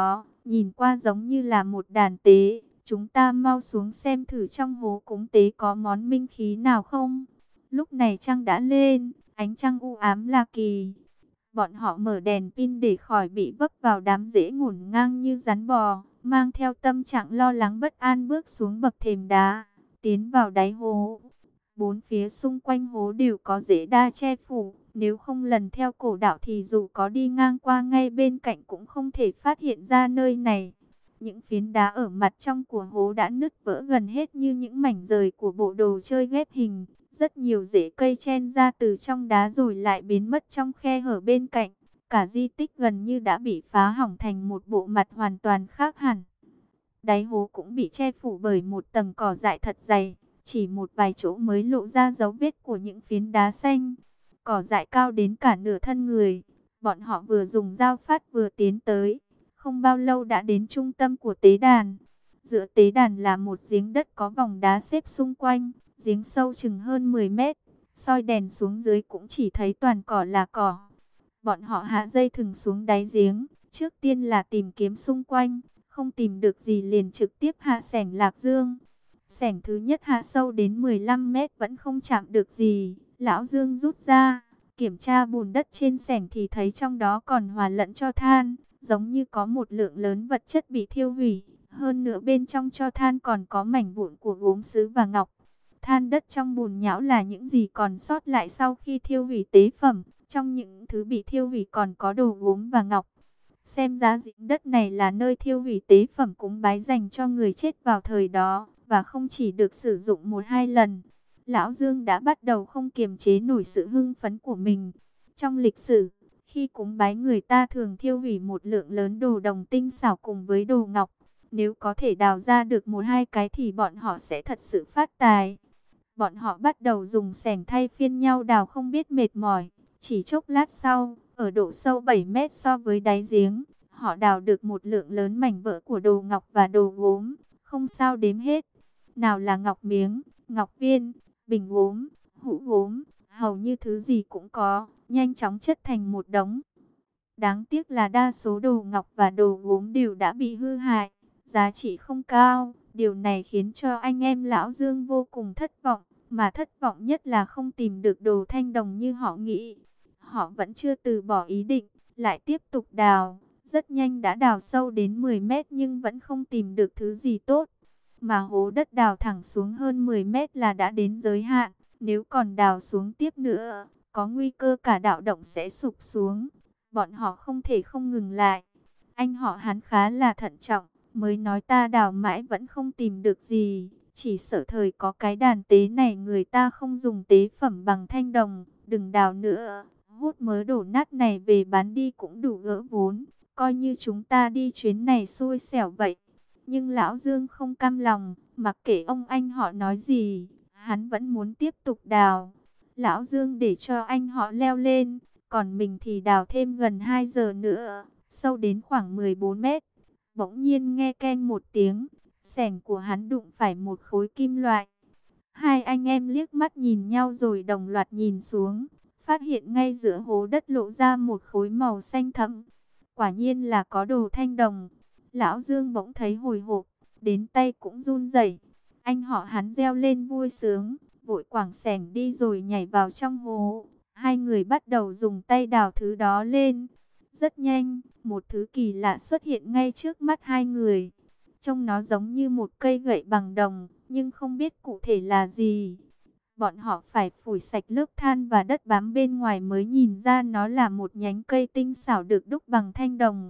nhìn qua giống như là một đàn tế. Chúng ta mau xuống xem thử trong hố cúng tế có món minh khí nào không. Lúc này trăng đã lên, ánh trăng u ám lạ kỳ. Bọn họ mở đèn pin để khỏi bị vấp vào đám rễ ngổn ngang như rắn bò, mang theo tâm trạng lo lắng bất an bước xuống bậc thềm đá, tiến vào đáy hố. Bốn phía xung quanh hố đều có rễ đa che phủ, nếu không lần theo cổ đạo thì dù có đi ngang qua ngay bên cạnh cũng không thể phát hiện ra nơi này. Những phiến đá ở mặt trong của hố đã nứt vỡ gần hết như những mảnh rời của bộ đồ chơi ghép hình. Rất nhiều rễ cây chen ra từ trong đá rồi lại biến mất trong khe hở bên cạnh. Cả di tích gần như đã bị phá hỏng thành một bộ mặt hoàn toàn khác hẳn. Đáy hố cũng bị che phủ bởi một tầng cỏ dại thật dày. Chỉ một vài chỗ mới lộ ra dấu vết của những phiến đá xanh. Cỏ dại cao đến cả nửa thân người. Bọn họ vừa dùng dao phát vừa tiến tới. Không bao lâu đã đến trung tâm của tế đàn. Giữa tế đàn là một giếng đất có vòng đá xếp xung quanh. Giếng sâu chừng hơn 10 mét. Soi đèn xuống dưới cũng chỉ thấy toàn cỏ là cỏ. Bọn họ hạ dây thừng xuống đáy giếng. Trước tiên là tìm kiếm xung quanh. Không tìm được gì liền trực tiếp hạ xẻng Lạc Dương. Xẻng thứ nhất hạ sâu đến 15 mét vẫn không chạm được gì. Lão Dương rút ra. Kiểm tra bùn đất trên xẻng thì thấy trong đó còn hòa lẫn tro than. Giống như có một lượng lớn vật chất bị thiêu hủy. Hơn nữa bên trong tro than còn có mảnh vụn của gốm sứ và ngọc. Than đất trong bùn nhão là những gì còn sót lại sau khi thiêu hủy tế phẩm. Trong những thứ bị thiêu hủy còn có đồ gốm và ngọc. Xem ra giếng đất này là nơi thiêu hủy tế phẩm cúng bái dành cho người chết vào thời đó. Và không chỉ được sử dụng một hai lần. Lão Dương đã bắt đầu không kiềm chế nổi sự hưng phấn của mình. Trong lịch sử, khi cúng bái người ta thường thiêu hủy một lượng lớn đồ đồng tinh xảo cùng với đồ ngọc. Nếu có thể đào ra được một hai cái thì bọn họ sẽ thật sự phát tài. Bọn họ bắt đầu dùng xẻng thay phiên nhau đào không biết mệt mỏi. Chỉ chốc lát sau, ở độ sâu 7 mét so với đáy giếng, họ đào được một lượng lớn mảnh vỡ của đồ ngọc và đồ gốm, không sao đếm hết. Nào là ngọc miếng, ngọc viên, bình gốm, hũ gốm, hầu như thứ gì cũng có, nhanh chóng chất thành một đống. Đáng tiếc là đa số đồ ngọc và đồ gốm đều đã bị hư hại, giá trị không cao. Điều này khiến cho anh em Lão Dương vô cùng thất vọng, mà thất vọng nhất là không tìm được đồ thanh đồng như họ nghĩ. Họ vẫn chưa từ bỏ ý định, lại tiếp tục đào. Rất nhanh đã đào sâu đến 10 mét nhưng vẫn không tìm được thứ gì tốt. Mà hố đất đào thẳng xuống hơn 10 mét là đã đến giới hạn. Nếu còn đào xuống tiếp nữa, có nguy cơ cả đạo động sẽ sụp xuống. Bọn họ không thể không ngừng lại. Anh họ hắn khá là thận trọng, mới nói ta đào mãi vẫn không tìm được gì. Chỉ sợ thời có cái đàn tế này người ta không dùng tế phẩm bằng thanh đồng, đừng đào nữa. Hút mớ đổ nát này về bán đi cũng đủ gỡ vốn, coi như chúng ta đi chuyến này xui xẻo vậy. Nhưng Lão Dương không cam lòng, mặc kệ ông anh họ nói gì, hắn vẫn muốn tiếp tục đào. Lão Dương để cho anh họ leo lên, còn mình thì đào thêm gần 2 giờ nữa, sâu đến khoảng 14 mét. Bỗng nhiên nghe keng một tiếng, xẻng của hắn đụng phải một khối kim loại. Hai anh em liếc mắt nhìn nhau rồi đồng loạt nhìn xuống, phát hiện ngay giữa hố đất lộ ra một khối màu xanh thẫm. Quả nhiên là có đồ thanh đồng. Lão Dương bỗng thấy hồi hộp, đến tay cũng run rẩy. Anh họ hắn reo lên vui sướng, vội quẳng xẻng đi rồi nhảy vào trong hố. Hai người bắt đầu dùng tay đào thứ đó lên. Rất nhanh, một thứ kỳ lạ xuất hiện ngay trước mắt hai người. Trông nó giống như một cây gậy bằng đồng, nhưng không biết cụ thể là gì. Bọn họ phải phủi sạch lớp than và đất bám bên ngoài mới nhìn ra nó là một nhánh cây tinh xảo được đúc bằng thanh đồng.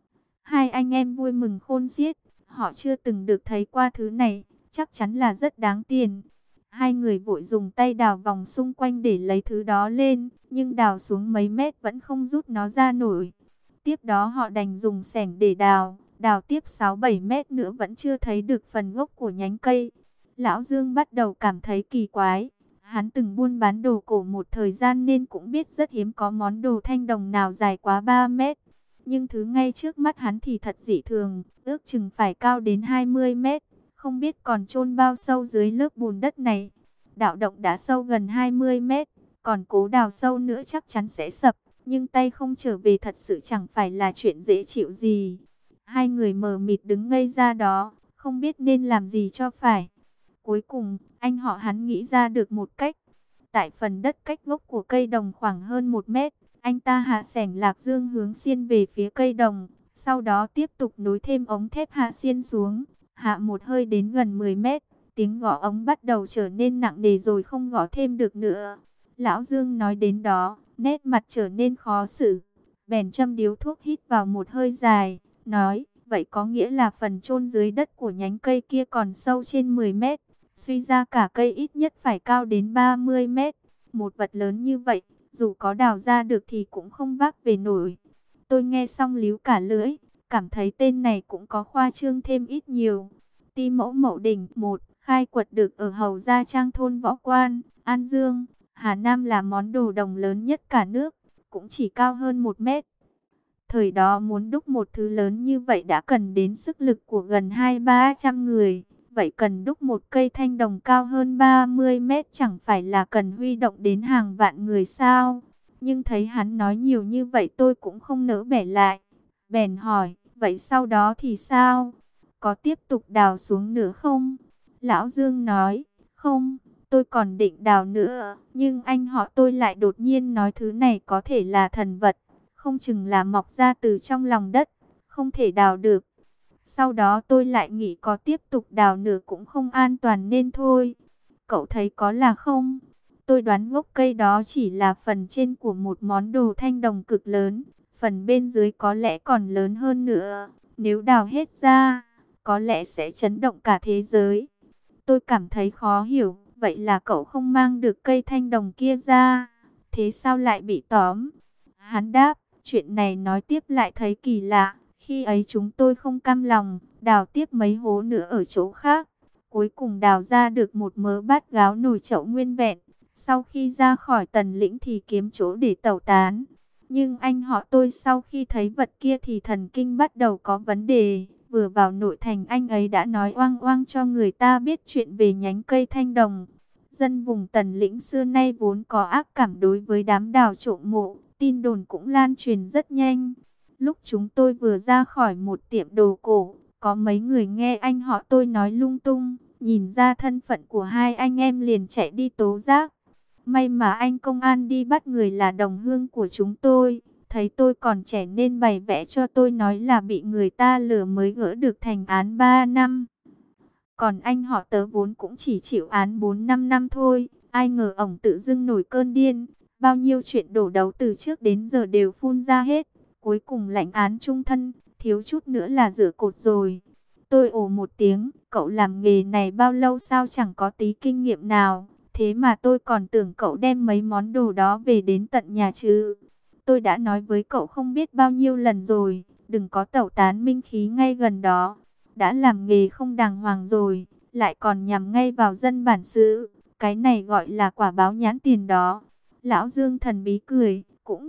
Hai anh em vui mừng khôn xiết, họ chưa từng được thấy qua thứ này, chắc chắn là rất đáng tiền. Hai người vội dùng tay đào vòng xung quanh để lấy thứ đó lên, nhưng đào xuống mấy mét vẫn không rút nó ra nổi. Tiếp đó họ đành dùng xẻng để đào, đào tiếp 6-7 mét nữa vẫn chưa thấy được phần gốc của nhánh cây. Lão Dương bắt đầu cảm thấy kỳ quái. Hắn từng buôn bán đồ cổ một thời gian nên cũng biết rất hiếm có món đồ thanh đồng nào dài quá 3 mét. Nhưng thứ ngay trước mắt hắn thì thật dị thường, ước chừng phải cao đến 20 mét. Không biết còn chôn bao sâu dưới lớp bùn đất này. Đạo động đã sâu gần 20 mét, còn cố đào sâu nữa chắc chắn sẽ sập. Nhưng tay không trở về thật sự chẳng phải là chuyện dễ chịu gì. Hai người mờ mịt đứng ngây ra đó, không biết nên làm gì cho phải. Cuối cùng, anh họ hắn nghĩ ra được một cách. Tại phần đất cách gốc của cây đồng khoảng hơn 1 mét, anh ta hạ xẻng lạc dương hướng xiên về phía cây đồng. Sau đó tiếp tục nối thêm ống thép hạ xiên xuống, hạ một hơi đến gần 10 mét. Tiếng gõ ống bắt đầu trở nên nặng nề rồi không gõ thêm được nữa. Lão Dương nói đến đó, nét mặt trở nên khó xử. Bèn châm điếu thuốc hít vào một hơi dài, nói, vậy có nghĩa là phần chôn dưới đất của nhánh cây kia còn sâu trên 10 mét. Suy ra cả cây ít nhất phải cao đến 30 mét. Một vật lớn như vậy, dù có đào ra được thì cũng không vác về nổi. Tôi nghe xong líu cả lưỡi, cảm thấy tên này cũng có khoa trương thêm ít nhiều. Ti mẫu Mậu Đỉnh 1, khai quật được ở Hầu Gia Trang thôn Võ Quan, An Dương, Hà Nam là món đồ đồng lớn nhất cả nước, cũng chỉ cao hơn 1 mét. Thời đó muốn đúc một thứ lớn như vậy đã cần đến sức lực của gần 200-300 người. Vậy cần đúc một cây thanh đồng cao hơn 30 mét chẳng phải là cần huy động đến hàng vạn người sao? Nhưng thấy hắn nói nhiều như vậy tôi cũng không nỡ bẻ lại. Bèn hỏi, vậy sau đó thì sao? Có tiếp tục đào xuống nữa không? Lão Dương nói, không, tôi còn định đào nữa. Nhưng anh họ tôi lại đột nhiên nói thứ này có thể là thần vật. Không chừng là mọc ra từ trong lòng đất, không thể đào được. Sau đó tôi lại nghĩ có tiếp tục đào nữa cũng không an toàn nên thôi. Cậu thấy có là không? Tôi đoán gốc cây đó chỉ là phần trên của một món đồ thanh đồng cực lớn. Phần bên dưới có lẽ còn lớn hơn nữa. Nếu đào hết ra, có lẽ sẽ chấn động cả thế giới. Tôi cảm thấy khó hiểu. Vậy là cậu không mang được cây thanh đồng kia ra. Thế sao lại bị tóm? Hắn đáp, chuyện này nói tiếp lại thấy kỳ lạ. Khi ấy chúng tôi không cam lòng, đào tiếp mấy hố nữa ở chỗ khác. Cuối cùng đào ra được một mớ bát gáo nồi chậu nguyên vẹn. Sau khi ra khỏi Tần Lĩnh thì kiếm chỗ để tẩu tán. Nhưng anh họ tôi sau khi thấy vật kia thì thần kinh bắt đầu có vấn đề. Vừa vào nội thành anh ấy đã nói oang oang cho người ta biết chuyện về nhánh cây thanh đồng. Dân vùng Tần Lĩnh xưa nay vốn có ác cảm đối với đám đào trộm mộ. Tin đồn cũng lan truyền rất nhanh. Lúc chúng tôi vừa ra khỏi một tiệm đồ cổ, có mấy người nghe anh họ tôi nói lung tung, nhìn ra thân phận của hai anh em liền chạy đi tố giác. May mà anh công an đi bắt người là đồng hương của chúng tôi, thấy tôi còn trẻ nên bày vẽ cho tôi nói là bị người ta lừa mới gỡ được thành án 3 năm. Còn anh họ tớ vốn cũng chỉ chịu án 4-5 năm thôi, ai ngờ ổng tự dưng nổi cơn điên, bao nhiêu chuyện đổ đấu từ trước đến giờ đều phun ra hết. Cuối cùng lãnh án chung thân, thiếu chút nữa là rửa cột rồi. Tôi ồ một tiếng, cậu làm nghề này bao lâu sao chẳng có tí kinh nghiệm nào. Thế mà tôi còn tưởng cậu đem mấy món đồ đó về đến tận nhà chứ. Tôi đã nói với cậu không biết bao nhiêu lần rồi, đừng có tẩu tán minh khí ngay gần đó. Đã làm nghề không đàng hoàng rồi, lại còn nhằm ngay vào dân bản xứ. Cái này gọi là quả báo nhãn tiền đó. Lão Dương thần bí cười,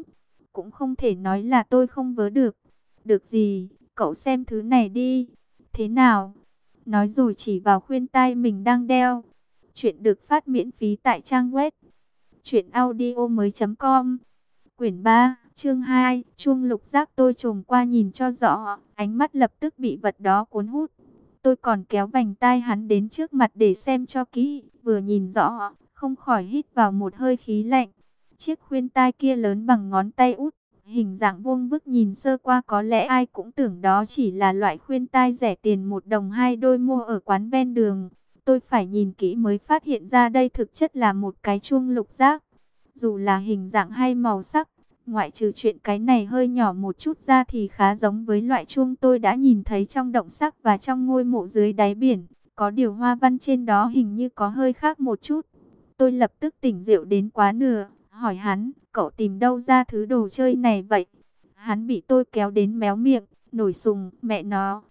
cũng không thể nói là tôi không vớ được. Được gì, cậu xem thứ này đi. Thế nào? Nói rồi chỉ vào khuyên tai mình đang đeo. Chuyện được phát miễn phí tại trang web truyệnaudiomoi.com. Quyển 3, chương 2, chuông lục giác. Tôi trồm qua nhìn cho rõ, ánh mắt lập tức bị vật đó cuốn hút. Tôi còn kéo vành tai hắn đến trước mặt để xem cho kỹ, vừa nhìn rõ, không khỏi hít vào một hơi khí lạnh. Chiếc khuyên tai kia lớn bằng ngón tay út, hình dạng vuông vức nhìn sơ qua có lẽ ai cũng tưởng đó chỉ là loại khuyên tai rẻ tiền 1 đồng 2 đôi mua ở quán ven đường. Tôi phải nhìn kỹ mới phát hiện ra đây thực chất là một cái chuông lục giác. Dù là hình dạng hay màu sắc, ngoại trừ chuyện cái này hơi nhỏ một chút ra thì khá giống với loại chuông tôi đã nhìn thấy trong động sắc và trong ngôi mộ dưới đáy biển. Có điều hoa văn trên đó hình như có hơi khác một chút. Tôi lập tức tỉnh rượu đến quá nửa, hỏi hắn, cậu tìm đâu ra thứ đồ chơi này vậy? Hắn bị tôi kéo đến méo miệng, nổi sùng, mẹ nó,